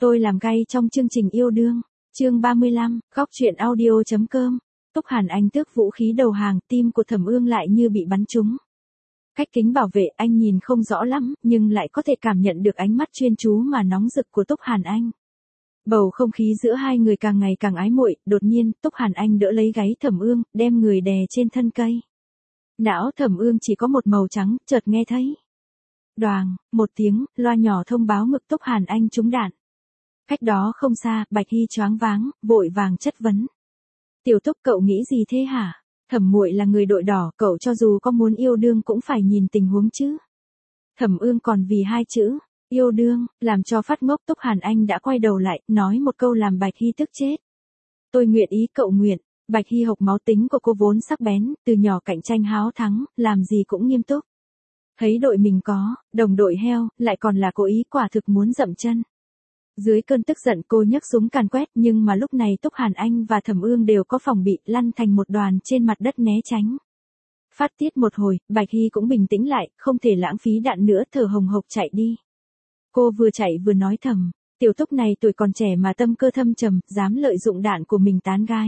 Tôi làm gay trong chương trình yêu đương. Chương 35, góc truyện audio.com. Túc Hàn Anh tước vũ khí đầu hàng, tim của Thẩm Ương lại như bị bắn trúng. Cách kính bảo vệ anh nhìn không rõ lắm, nhưng lại có thể cảm nhận được ánh mắt chuyên chú mà nóng rực của Túc Hàn Anh. Bầu không khí giữa hai người càng ngày càng ái muội, đột nhiên, Túc Hàn Anh đỡ lấy gáy Thẩm Ương, đem người đè trên thân cây. Não Thẩm Ương chỉ có một màu trắng, chợt nghe thấy. Đoàng, một tiếng, loa nhỏ thông báo ngực Túc Hàn Anh trúng đạn. Cách đó không xa, Bạch Hy choáng váng, vội vàng chất vấn. Tiểu Túc, cậu nghĩ gì thế hả? Thẩm muội là người đội đỏ, cậu cho dù có muốn yêu đương cũng phải nhìn tình huống chứ. Thẩm Ương còn vì hai chữ, yêu đương, làm cho phát ngốc. Túc Hàn Anh đã quay đầu lại, nói một câu làm Bạch Hy tức chết. Tôi nguyện ý, cậu nguyện. Bạch Hy hộc máu, tính của cô vốn sắc bén, từ nhỏ cạnh tranh háo thắng, làm gì cũng nghiêm túc. Thấy đội mình có, đồng đội heo, lại còn là cố ý, quả thực muốn dậm chân. Dưới cơn tức giận cô nhấc súng càn quét, nhưng mà lúc này Túc Hàn Anh và Thẩm Ương đều có phòng bị, lăn thành một đoàn trên mặt đất né tránh. Phát tiết một hồi, Bạch Hy cũng bình tĩnh lại, không thể lãng phí đạn nữa, thở hồng hộc chạy đi. Cô vừa chạy vừa nói thầm, Tiểu Túc này tuổi còn trẻ mà tâm cơ thâm trầm, dám lợi dụng đạn của mình tán gái.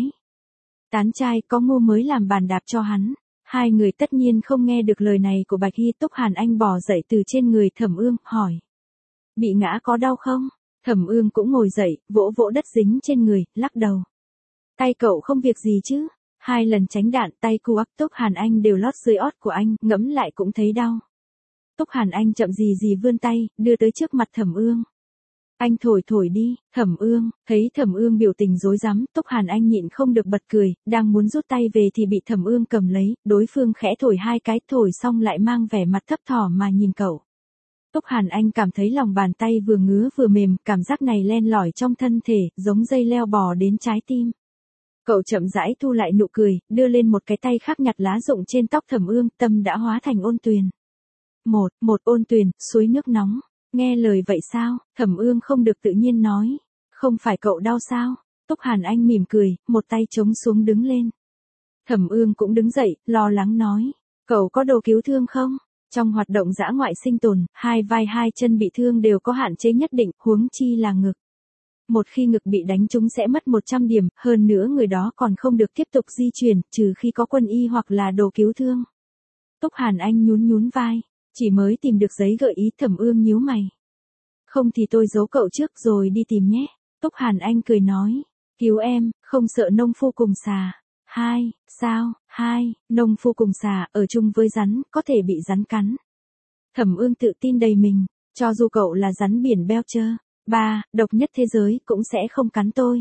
Tán trai, có ngu mới làm bàn đạp cho hắn. Hai người tất nhiên không nghe được lời này của Bạch Hy. Túc Hàn Anh bò dậy từ trên người Thẩm Ương, hỏi. Bị ngã có đau không? Thẩm Ương cũng ngồi dậy, vỗ vỗ đất dính trên người, lắc đầu. Tay cậu không việc gì chứ? Hai lần tránh đạn, tay cu ắp Túc Hàn Anh đều lót dưới ót của anh, ngẫm lại cũng thấy đau. Túc Hàn Anh chậm gì vươn tay, đưa tới trước mặt Thẩm Ương. Anh thổi đi. Thẩm Ương, thấy Thẩm Ương biểu tình rối rắm, Túc Hàn Anh nhịn không được bật cười, đang muốn rút tay về thì bị Thẩm Ương cầm lấy, đối phương khẽ thổi hai cái, thổi xong lại mang vẻ mặt thấp thỏm mà nhìn cậu. Túc Hàn Anh cảm thấy lòng bàn tay vừa ngứa vừa mềm, cảm giác này len lỏi trong thân thể, giống dây leo bò đến trái tim. Cậu chậm rãi thu lại nụ cười, đưa lên một cái tay khác nhặt lá rụng trên tóc Thẩm Ương, tâm đã hóa thành ôn tuyền. Một ôn tuyền, suối nước nóng. Nghe lời vậy sao? Thẩm Ương không được tự nhiên nói. Không phải cậu đau sao? Túc Hàn Anh mỉm cười, một tay chống xuống đứng lên. Thẩm Ương cũng đứng dậy, lo lắng nói. Cậu có đồ cứu thương không? Trong hoạt động dã ngoại sinh tồn, hai vai hai chân bị thương đều có hạn chế nhất định, huống chi là ngực. Một khi ngực bị đánh trúng sẽ mất 100 điểm, hơn nữa người đó còn không được tiếp tục di chuyển, trừ khi có quân y hoặc là đồ cứu thương. Túc Hàn Anh nhún vai, chỉ mới tìm được giấy gợi ý. Thẩm Ương nhíu mày. Không thì tôi giấu cậu trước rồi đi tìm nhé. Túc Hàn Anh cười nói, cứu em, không sợ nông phu cùng xà. Sao, nông phu cùng xà, ở chung với rắn, có thể bị rắn cắn. Thẩm Ương tự tin đầy mình, cho dù cậu là rắn biển Belcher, độc nhất thế giới, cũng sẽ không cắn tôi.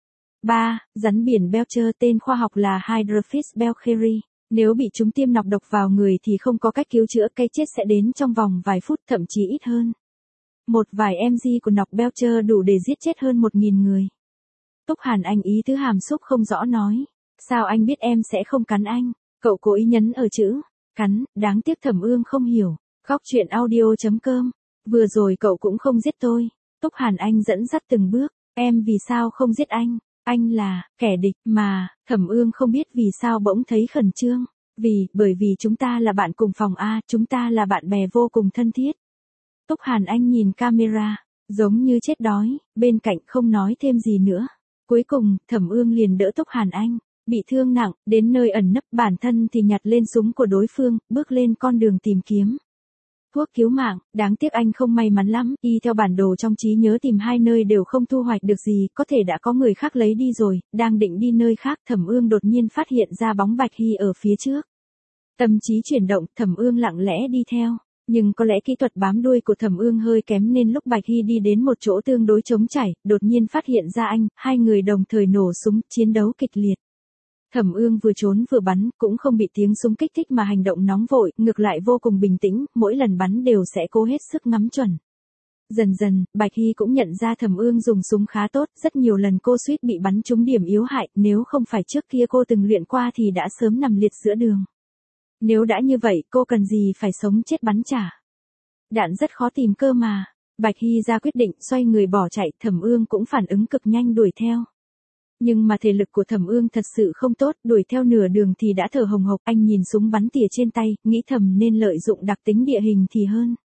Rắn biển Belcher tên khoa học là Hydrophis belcheri. Nếu bị chúng tiêm nọc độc vào người thì không có cách cứu chữa, cái chết sẽ đến trong vòng vài phút, thậm chí ít hơn. Một vài mg của nọc Belcher đủ để giết chết hơn 1.000 người. Túc Hàn Anh ý tứ hàm xúc không rõ nói. Sao anh biết em sẽ không cắn anh? Cậu cố ý nhấn ở chữ cắn, đáng tiếc Thẩm Ương không hiểu. Góc truyện audio.com. Vừa rồi cậu cũng không giết tôi. Túc Hàn Anh dẫn dắt từng bước. Em vì sao không giết anh? Anh là kẻ địch mà. Thẩm Ương không biết vì sao bỗng thấy khẩn trương. Bởi vì chúng ta là bạn cùng phòng A, chúng ta là bạn bè vô cùng thân thiết. Túc Hàn Anh nhìn camera, giống như chết đói, bên cạnh không nói thêm gì nữa. Cuối cùng, Thẩm Ương liền đỡ Túc Hàn Anh, bị thương nặng, đến nơi ẩn nấp, bản thân thì nhặt lên súng của đối phương, bước lên con đường tìm kiếm thuốc cứu mạng. Đáng tiếc anh không may mắn lắm, y theo bản đồ trong trí nhớ tìm hai nơi đều không thu hoạch được gì, có thể đã có người khác lấy đi rồi, đang định đi nơi khác. Thẩm Ương đột nhiên phát hiện ra bóng Bạch Hy ở phía trước. Tâm trí chuyển động, Thẩm Ương lặng lẽ đi theo. Nhưng có lẽ kỹ thuật bám đuôi của Thẩm Ương hơi kém nên lúc Bạch Hy đi đến một chỗ tương đối trống trải, đột nhiên phát hiện ra anh, hai người đồng thời nổ súng, chiến đấu kịch liệt. Thẩm Ương vừa trốn vừa bắn, cũng không bị tiếng súng kích thích mà hành động nóng vội, ngược lại vô cùng bình tĩnh, mỗi lần bắn đều sẽ cố hết sức ngắm chuẩn. Dần dần, Bạch Hy cũng nhận ra Thẩm Ương dùng súng khá tốt, rất nhiều lần cô suýt bị bắn trúng điểm yếu hại, nếu không phải trước kia cô từng luyện qua thì đã sớm nằm liệt giữa đường. Nếu đã như vậy, cô cần gì phải sống chết bắn trả. Đạn rất khó tìm cơ mà. Bạch Hy ra quyết định, xoay người bỏ chạy, Thẩm Ương cũng phản ứng cực nhanh đuổi theo. Nhưng mà thể lực của Thẩm Ương thật sự không tốt, đuổi theo nửa đường thì đã thở hồng hộc, anh nhìn súng bắn tỉa trên tay, nghĩ thầm nên lợi dụng đặc tính địa hình thì hơn.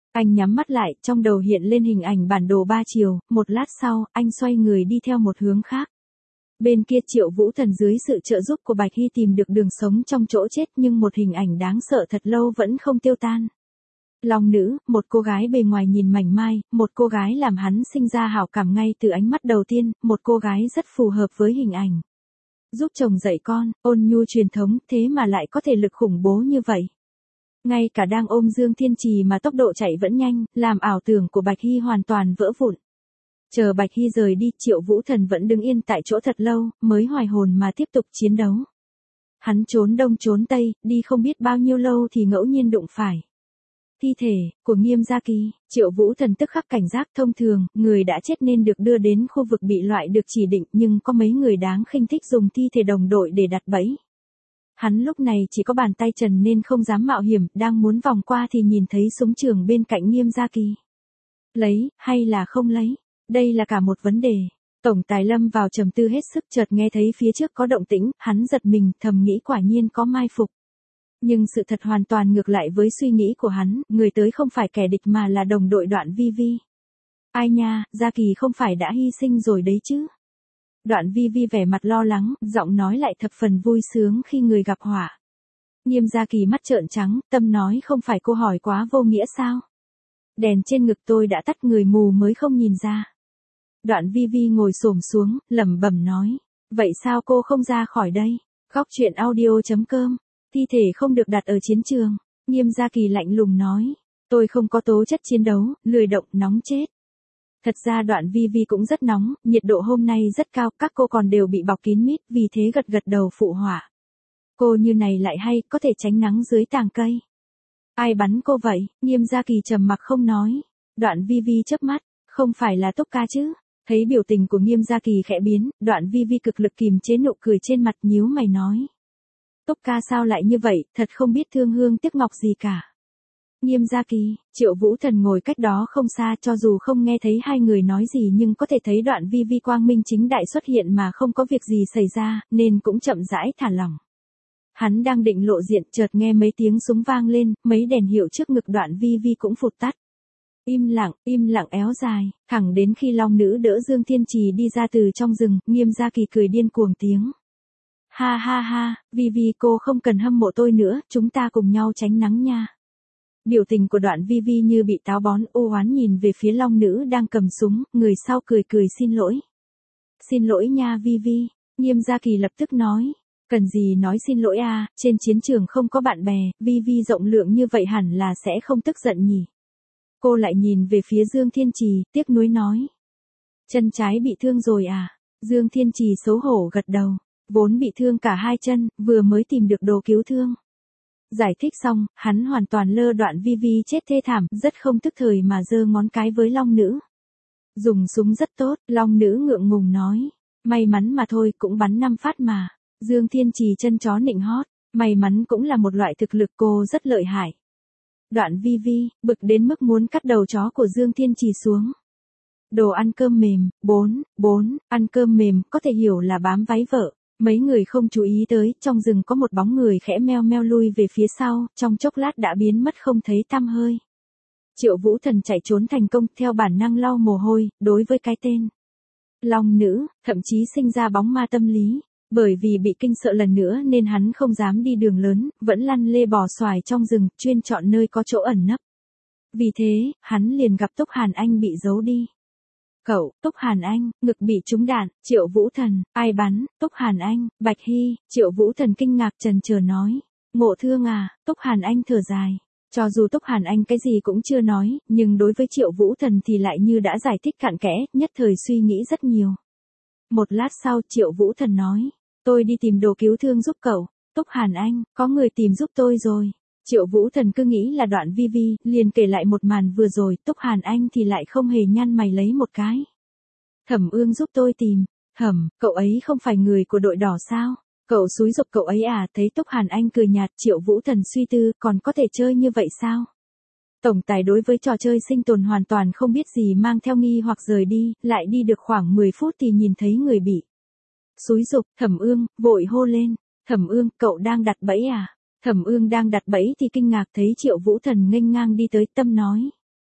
Anh nhắm mắt lại, trong đầu hiện lên hình ảnh bản đồ 3 chiều, một lát sau, anh xoay người đi theo một hướng khác. Bên kia Triệu Vũ Thần dưới sự trợ giúp của Bạch Hy tìm được đường sống trong chỗ chết, nhưng một hình ảnh đáng sợ thật lâu vẫn không tiêu tan. Long nữ, một cô gái bề ngoài nhìn mảnh mai, một cô gái làm hắn sinh ra hảo cảm ngay từ ánh mắt đầu tiên, một cô gái rất phù hợp với hình ảnh. Giúp chồng dạy con, ôn nhu truyền thống, thế mà lại có thể lực khủng bố như vậy. Ngay cả đang ôm Dương Thiên Trì mà tốc độ chạy vẫn nhanh, làm ảo tưởng của Bạch Hy hoàn toàn vỡ vụn. Chờ Bạch Hy rời đi, Triệu Vũ Thần vẫn đứng yên tại chỗ thật lâu, mới hoài hồn mà tiếp tục chiến đấu. Hắn trốn đông trốn tây, đi không biết bao nhiêu lâu thì ngẫu nhiên đụng phải thi thể của Nghiêm Gia Kỳ. Triệu Vũ Thần tức khắc cảnh giác. Thông thường, người đã chết nên được đưa đến khu vực bị loại được chỉ định, nhưng có mấy người đáng khinh thích dùng thi thể đồng đội để đặt bẫy. Hắn lúc này chỉ có bàn tay trần nên không dám mạo hiểm, đang muốn vòng qua thì nhìn thấy súng trường bên cạnh Nghiêm Gia Kỳ. Lấy, hay là không lấy? Đây là cả một vấn đề. Tổng tài lâm vào trầm tư hết sức, chợt nghe thấy phía trước có động tĩnh, hắn giật mình, thầm nghĩ quả nhiên có mai phục. Nhưng sự thật hoàn toàn ngược lại với suy nghĩ của hắn, người tới không phải kẻ địch mà là đồng đội Đoạn Vi Vi. Ai nha, Gia Kỳ không phải đã hy sinh rồi đấy chứ? Đoạn Vi Vi vẻ mặt lo lắng, giọng nói lại thập phần vui sướng khi người gặp họa. Nghiêm Gia Kỳ mắt trợn trắng, tâm nói không phải cô hỏi quá vô nghĩa sao? Đèn trên ngực tôi đã tắt, người mù mới không nhìn ra. Đoạn Vi Vi ngồi xổm xuống, lẩm bẩm nói. Vậy sao cô không ra khỏi đây? Góc truyện audio.com. Thi thể không được đặt ở chiến trường. Nghiêm Gia Kỳ lạnh lùng nói. Tôi không có tố chất chiến đấu, lười động, nóng chết. Thật ra Đoạn Vi Vi cũng rất nóng, nhiệt độ hôm nay rất cao, các cô còn đều bị bọc kín mít, vì thế gật gật đầu phụ họa. Cô như này lại hay, có thể tránh nắng dưới tàng cây. Ai bắn cô vậy? Nghiêm Gia Kỳ trầm mặc không nói. Đoạn Vi Vi chớp mắt, không phải là Túc Ca chứ? Thấy biểu tình của Nghiêm Gia Kỳ khẽ biến, Đoạn Vi Vi cực lực kìm chế nụ cười trên mặt, nhíu mày nói. Túc Ca sao lại như vậy, thật không biết thương hương tiếc ngọc gì cả. Nghiêm Gia Kỳ, Triệu Vũ Thần ngồi cách đó không xa, cho dù không nghe thấy hai người nói gì nhưng có thể thấy Đoạn Vi Vi quang minh chính đại xuất hiện mà không có việc gì xảy ra, nên cũng chậm rãi thả lỏng. Hắn đang định lộ diện, chợt nghe mấy tiếng súng vang lên, mấy đèn hiệu trước ngực Đoạn Vi Vi cũng phụt tắt. Im lặng éo dài, thẳng đến khi long nữ đỡ Dương Thiên Trì đi ra từ trong rừng, Nghiêm Gia Kỳ cười điên cuồng tiếng. Ha ha ha, Vi Vi cô không cần hâm mộ tôi nữa, chúng ta cùng nhau tránh nắng nha. Biểu tình của Đoạn Vi Vi như bị táo bón, ô oán nhìn về phía long nữ đang cầm súng, người sau cười cười xin lỗi. Xin lỗi nha Vi Vi, Nghiêm Gia Kỳ lập tức nói. Cần gì nói xin lỗi à, trên chiến trường không có bạn bè, Vi Vi rộng lượng như vậy hẳn là sẽ không tức giận nhỉ. Cô lại nhìn về phía Dương Thiên Trì, tiếc nuối nói. Chân trái bị thương rồi à? Dương Thiên Trì xấu hổ gật đầu, vốn bị thương cả hai chân, vừa mới tìm được đồ cứu thương. Giải thích xong, hắn hoàn toàn lơ Đoạn Vi Vi chết thê thảm, rất không tức thời mà giơ ngón cái với long nữ. Dùng súng rất tốt, long nữ ngượng ngùng nói. May mắn mà thôi, cũng bắn 5 phát mà. Dương Thiên Trì chân chó nịnh hót, may mắn cũng là một loại thực lực, cô rất lợi hại. Đoạn Vi Vi, bực đến mức muốn cắt đầu chó của Dương Thiên Trì xuống. Đồ ăn cơm mềm, 4, ăn cơm mềm, có thể hiểu là bám váy vợ. Mấy người không chú ý tới, trong rừng có một bóng người khẽ meo meo lui về phía sau, trong chốc lát đã biến mất không thấy tăm hơi. Triệu Vũ Thần chạy trốn thành công, theo bản năng lau mồ hôi, đối với cái tên long nữ, thậm chí sinh ra bóng ma tâm lý. Bởi vì bị kinh sợ lần nữa nên hắn không dám đi đường lớn, vẫn lăn lê bò xoài trong rừng, chuyên chọn nơi có chỗ ẩn nấp. Vì thế, hắn liền gặp Túc Hàn Anh bị giấu đi. Cậu, Túc Hàn Anh, ngực bị trúng đạn, Triệu Vũ Thần, ai bắn, Túc Hàn Anh, Bạch Hy, Triệu Vũ Thần kinh ngạc trần chờ nói. Ngộ thương à, Túc Hàn Anh thở dài. Cho dù Túc Hàn Anh cái gì cũng chưa nói, nhưng đối với Triệu Vũ Thần thì lại như đã giải thích cặn kẽ, nhất thời suy nghĩ rất nhiều. Một lát sau Triệu Vũ Thần nói. Tôi đi tìm đồ cứu thương giúp cậu. Túc Hàn Anh, có người tìm giúp tôi rồi. Triệu Vũ Thần cứ nghĩ là Đoạn Vi Vi, liền kể lại một màn vừa rồi, Túc Hàn Anh thì lại không hề nhăn mày lấy một cái. Thẩm Ương giúp tôi tìm. Thẩm, cậu ấy không phải người của đội đỏ sao? Cậu xúi giục cậu ấy à? Thấy Túc Hàn Anh cười nhạt, Triệu Vũ Thần suy tư, còn có thể chơi như vậy sao? Tổng tài đối với trò chơi sinh tồn hoàn toàn không biết gì, mang theo nghi hoặc rời đi, lại đi được khoảng 10 phút thì nhìn thấy người bị xúi giục. Thẩm Ương, vội hô lên. Thẩm Ương, cậu đang đặt bẫy à? Thẩm Ương đang đặt bẫy thì kinh ngạc thấy Triệu Vũ Thần nghênh ngang đi tới, tâm nói.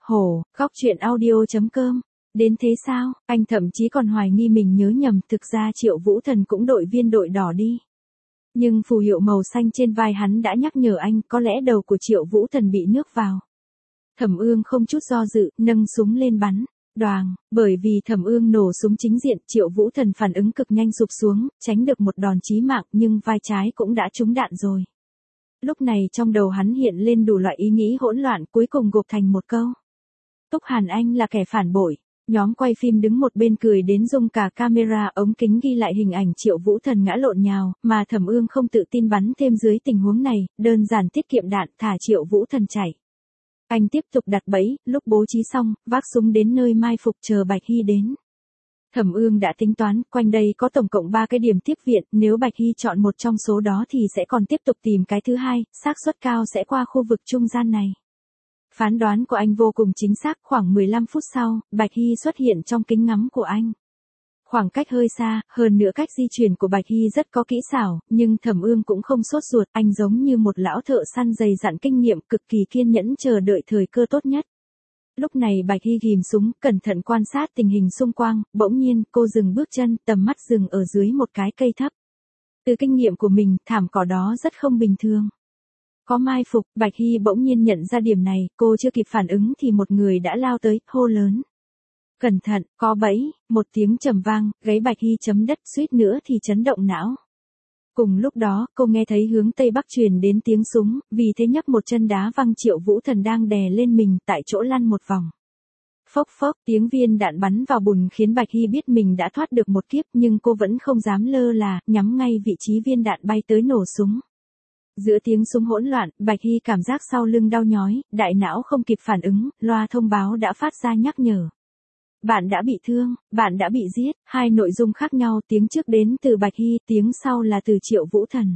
Hổ, góc chuyện audio.com. Đến thế sao, anh thậm chí còn hoài nghi mình nhớ nhầm, thực ra Triệu Vũ Thần cũng đội viên đội đỏ đi. Nhưng phù hiệu màu xanh trên vai hắn đã nhắc nhở anh, có lẽ đầu của Triệu Vũ Thần bị nước vào. Thẩm Ương không chút do dự, nâng súng lên bắn. Đoàng, bởi vì Thẩm Ương nổ súng chính diện, Triệu Vũ Thần phản ứng cực nhanh sụp xuống, tránh được một đòn chí mạng, nhưng vai trái cũng đã trúng đạn rồi. Lúc này trong đầu hắn hiện lên đủ loại ý nghĩ hỗn loạn, cuối cùng gộp thành một câu. Túc Hàn Anh là kẻ phản bội. Nhóm quay phim đứng một bên cười đến rung cả camera ống kính ghi lại hình ảnh Triệu Vũ Thần ngã lộn nhào, mà Thẩm Ương không tự tin bắn thêm dưới tình huống này, đơn giản tiết kiệm đạn, thả Triệu Vũ Thần chạy. Anh tiếp tục đặt bẫy, lúc bố trí xong, vác súng đến nơi mai phục chờ Bạch Hy đến. Thẩm Ương đã tính toán, quanh đây có tổng cộng 3 cái điểm tiếp viện, nếu Bạch Hy chọn một trong số đó thì sẽ còn tiếp tục tìm cái thứ hai, xác suất cao sẽ qua khu vực trung gian này. Phán đoán của anh vô cùng chính xác, khoảng 15 phút sau, Bạch Hy xuất hiện trong kính ngắm của anh. Khoảng cách hơi xa, hơn nữa cách di chuyển của Bạch Hy rất có kỹ xảo, nhưng Thẩm Ương cũng không sốt ruột, anh giống như một lão thợ săn dày dặn kinh nghiệm, cực kỳ kiên nhẫn chờ đợi thời cơ tốt nhất. Lúc này Bạch Hy ghim súng, cẩn thận quan sát tình hình xung quanh, bỗng nhiên, cô dừng bước chân, tầm mắt dừng ở dưới một cái cây thấp. Từ kinh nghiệm của mình, thảm cỏ đó rất không bình thường. Có mai phục, Bạch Hy bỗng nhiên nhận ra điểm này, cô chưa kịp phản ứng thì một người đã lao tới, hô lớn. Cẩn thận, có bẫy, một tiếng trầm vang, gáy Bạch Hy chấm đất, suýt nữa thì chấn động não. Cùng lúc đó, cô nghe thấy hướng tây bắc truyền đến tiếng súng, vì thế nhấc một chân đá văng Triệu Vũ Thần đang đè lên mình, tại chỗ lăn một vòng. Phốc phốc, tiếng viên đạn bắn vào bùn khiến Bạch Hy biết mình đã thoát được một kiếp, nhưng cô vẫn không dám lơ là, nhắm ngay vị trí viên đạn bay tới nổ súng. Giữa tiếng súng hỗn loạn, Bạch Hy cảm giác sau lưng đau nhói, đại não không kịp phản ứng, loa thông báo đã phát ra nhắc nhở. Bạn đã bị thương, bạn đã bị giết, hai nội dung khác nhau, tiếng trước đến từ Bạch Hy, tiếng sau là từ Triệu Vũ Thần.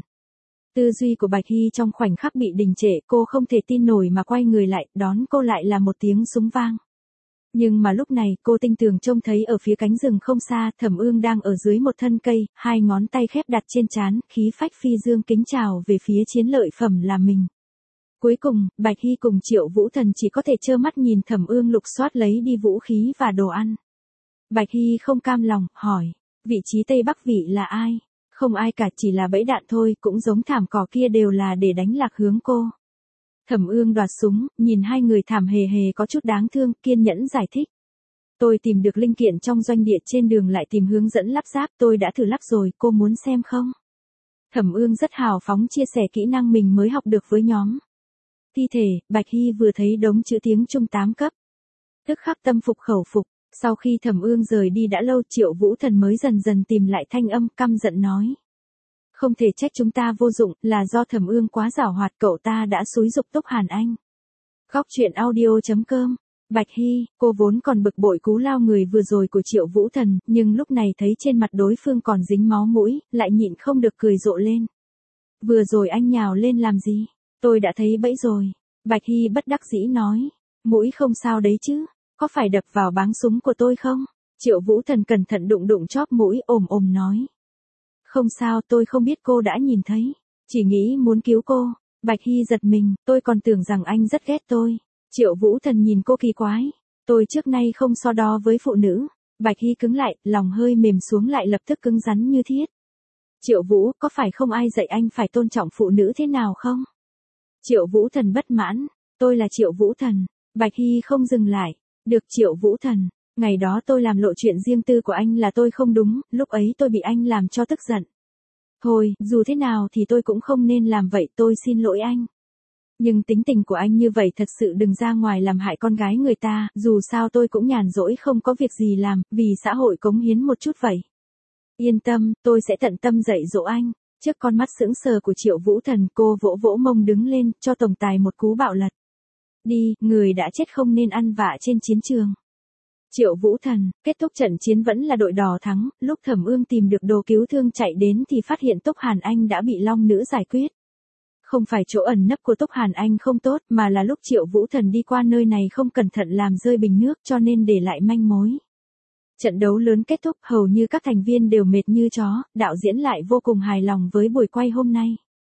Tư duy của Bạch Hy trong khoảnh khắc bị đình trệ, cô không thể tin nổi mà quay người lại, đón cô lại là một tiếng súng vang. Nhưng mà lúc này, cô tinh tường trông thấy ở phía cánh rừng không xa, Thẩm Ương đang ở dưới một thân cây, hai ngón tay khép đặt trên trán, khí phách phi dương kính chào về phía chiến lợi phẩm là mình. Cuối cùng, Bạch Hy cùng Triệu Vũ Thần chỉ có thể trơ mắt nhìn Thẩm Ương lục soát lấy đi vũ khí và đồ ăn. Bạch Hy không cam lòng, hỏi, vị trí Tây Bắc vị là ai? Không ai cả, chỉ là bẫy đạn thôi, cũng giống thảm cỏ kia đều là để đánh lạc hướng cô. Thẩm Ương đoạt súng, nhìn hai người thảm hề hề có chút đáng thương, kiên nhẫn giải thích. Tôi tìm được linh kiện trong doanh địa trên đường lại tìm hướng dẫn lắp ráp, tôi đã thử lắp rồi, cô muốn xem không? Thẩm Ương rất hào phóng chia sẻ kỹ năng mình mới học được với nhóm. Thi thể, Bạch Hy vừa thấy đống chữ tiếng Trung 8 cấp. Tức khắc tâm phục khẩu phục, sau khi Thẩm Ương rời đi đã lâu Triệu Vũ Thần mới dần dần tìm lại thanh âm, căm giận nói. Không thể trách chúng ta vô dụng, là do Thẩm Ương quá giảo hoạt, cậu ta đã xúi giục Túc Hàn Anh. Góc chuyện audio.com. Bạch Hy, cô vốn còn bực bội cú lao người vừa rồi của Triệu Vũ Thần, nhưng lúc này thấy trên mặt đối phương còn dính máu mũi, lại nhịn không được cười rộ lên. Vừa rồi anh nhào lên làm gì? Tôi đã thấy bẫy rồi. Bạch Hy bất đắc dĩ nói. Mũi không sao đấy chứ, có phải đập vào báng súng của tôi không? Triệu Vũ Thần cẩn thận đụng đụng chóp mũi, ồm ồm nói. Không sao, tôi không biết cô đã nhìn thấy. Chỉ nghĩ muốn cứu cô. Bạch Hy giật mình, tôi còn tưởng rằng anh rất ghét tôi. Triệu Vũ Thần nhìn cô kỳ quái. Tôi trước nay không so đo với phụ nữ. Bạch Hy cứng lại, lòng hơi mềm xuống lại lập tức cứng rắn như thiết. Triệu Vũ, có phải không ai dạy anh phải tôn trọng phụ nữ thế nào không? Triệu Vũ Thần bất mãn. Tôi là Triệu Vũ Thần. Bạch Hy không dừng lại. Được Triệu Vũ Thần. Ngày đó tôi làm lộ chuyện riêng tư của anh là tôi không đúng, lúc ấy tôi bị anh làm cho tức giận. Thôi, dù thế nào thì tôi cũng không nên làm vậy, tôi xin lỗi anh. Nhưng tính tình của anh như vậy thật sự đừng ra ngoài làm hại con gái người ta, dù sao tôi cũng nhàn rỗi không có việc gì làm, vì xã hội cống hiến một chút vậy. Yên tâm, tôi sẽ tận tâm dạy dỗ anh. Trước con mắt sững sờ của Triệu Vũ Thần, cô vỗ vỗ mông đứng lên, cho tổng tài một cú bạo lật. Đi, người đã chết không nên ăn vạ trên chiến trường. Triệu Vũ Thần, kết thúc trận chiến vẫn là đội đỏ thắng, lúc Thẩm Ương tìm được đồ cứu thương chạy đến thì phát hiện Túc Hàn Anh đã bị Long Nữ giải quyết. Không phải chỗ ẩn nấp của Túc Hàn Anh không tốt, mà là lúc Triệu Vũ Thần đi qua nơi này không cẩn thận làm rơi bình nước cho nên để lại manh mối. Trận đấu lớn kết thúc, hầu như các thành viên đều mệt như chó, đạo diễn lại vô cùng hài lòng với buổi quay hôm nay.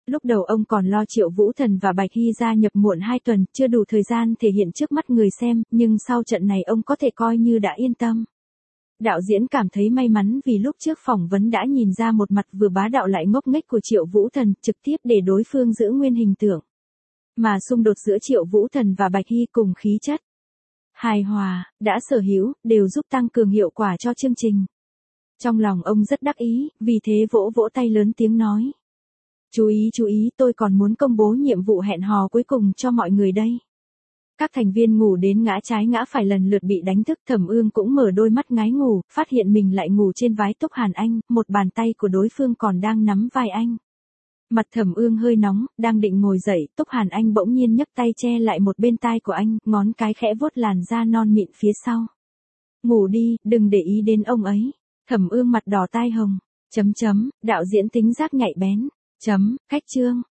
Lúc đầu ông còn lo Triệu Vũ Thần và Bạch Hy gia nhập muộn 2 tuần, chưa đủ thời gian thể hiện trước mắt người xem, nhưng sau trận này ông có thể coi như đã yên tâm. Đạo diễn cảm thấy may mắn vì lúc trước phỏng vấn đã nhìn ra một mặt vừa bá đạo lại ngốc nghếch của Triệu Vũ Thần, trực tiếp để đối phương giữ nguyên hình tượng. Mà xung đột giữa Triệu Vũ Thần và Bạch Hy cùng khí chất hài hòa, đã sở hữu, đều giúp tăng cường hiệu quả cho chương trình. Trong lòng ông rất đắc ý, vì thế vỗ vỗ tay lớn tiếng nói. Chú ý, tôi còn muốn công bố nhiệm vụ hẹn hò cuối cùng cho mọi người đây. Các thành viên ngủ đến ngã trái ngã phải lần lượt bị đánh thức, Thẩm Ương cũng mở đôi mắt ngái ngủ, phát hiện mình lại ngủ trên vai Túc Hàn Anh, một bàn tay của đối phương còn đang nắm vai anh. Mặt Thẩm Ương hơi nóng, đang định ngồi dậy, Túc Hàn Anh bỗng nhiên nhấc tay che lại một bên tai của anh, ngón cái khẽ vuốt làn da non mịn phía sau. Ngủ đi, đừng để ý đến ông ấy. Thẩm Ương mặt đỏ tai hồng. Đạo diễn tính giác nhạy bén. Khách chương.